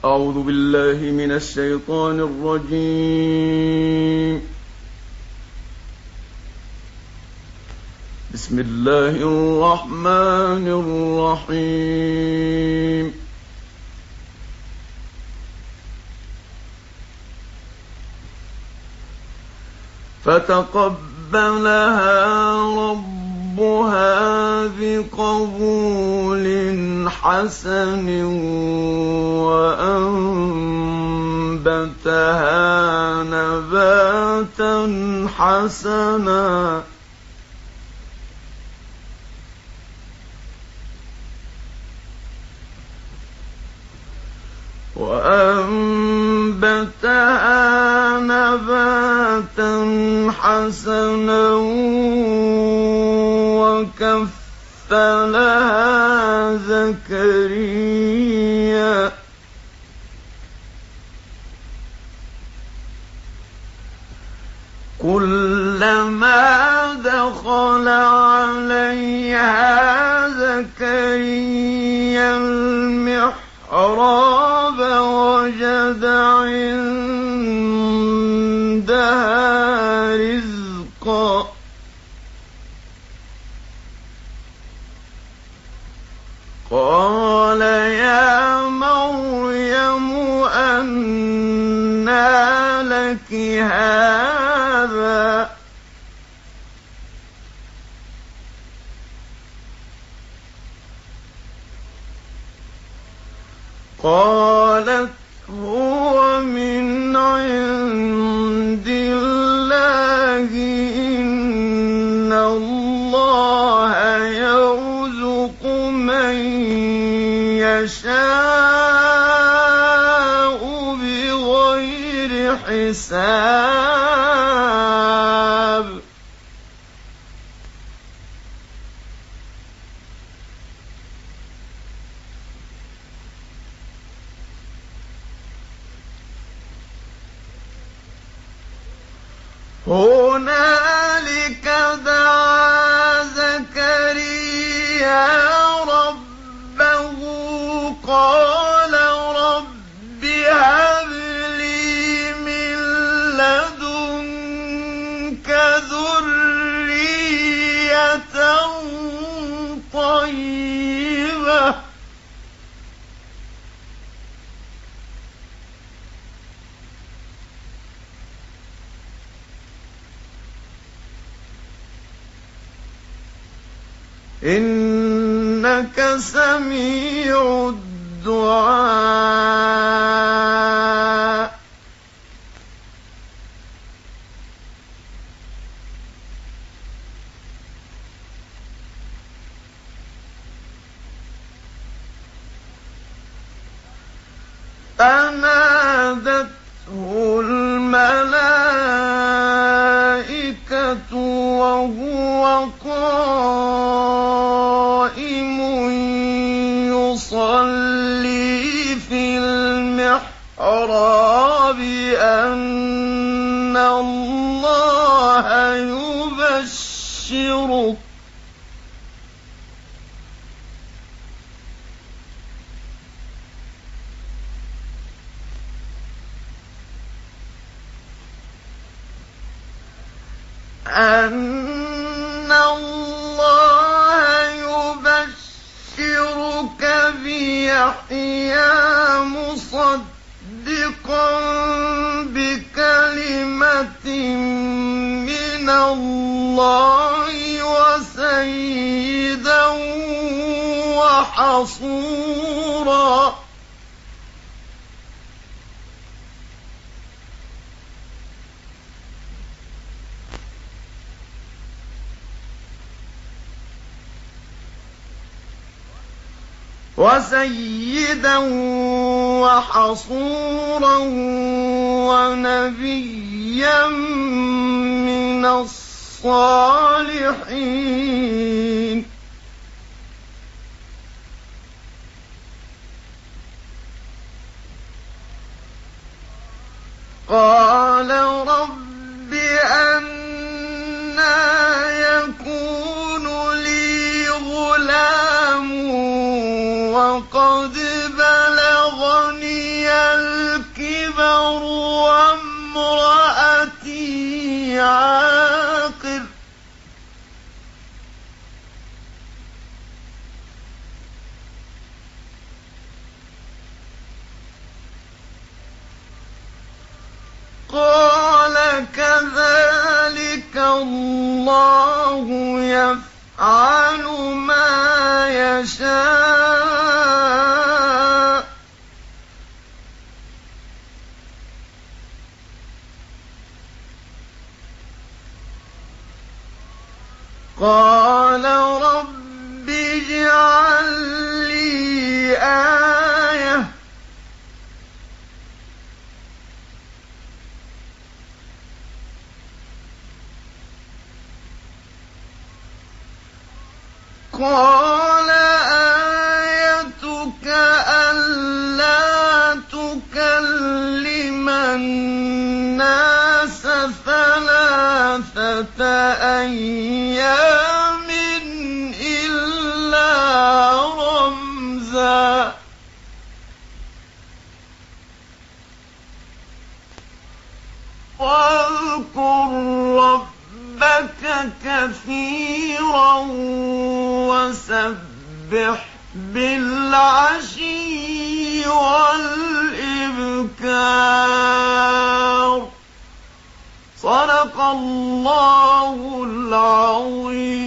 أعوذ بالله من الشيطان الرجيم. بسم الله الرحمن الرحيم. فتقبلها ربها بقبول حسن وأنبتها نباتا حسنا وكفلها زكريا كلما دخل عليها زكريا المحراب وجد عندها رزقا قال يا مريم أنى لك هذا قالت هو من عند الله إن الله يرزق من يشاء بغير حساب هنالك دعا زكريا ربه قال رب هب لي من لدنك ذرية طيبة إنك سميع الدعاء فنادته الملائكة وهو قائم يصلي في المحراب أن الله يبشرك بيحيى مصدقا بكلمة من الله وسيدا وحصورا ونبيا من الصالحين قال رب أنى يكون لي غلام وقد بلغني عاقر قال كذلك الله يفعل ما يشاء قال رب اجعل لي آية قال آيتك ألا تكلم الناس 3 أيام إلا رمزا واذكر ربك كثيرا وسبح بالعشي والإبكار صدق الله العظيم.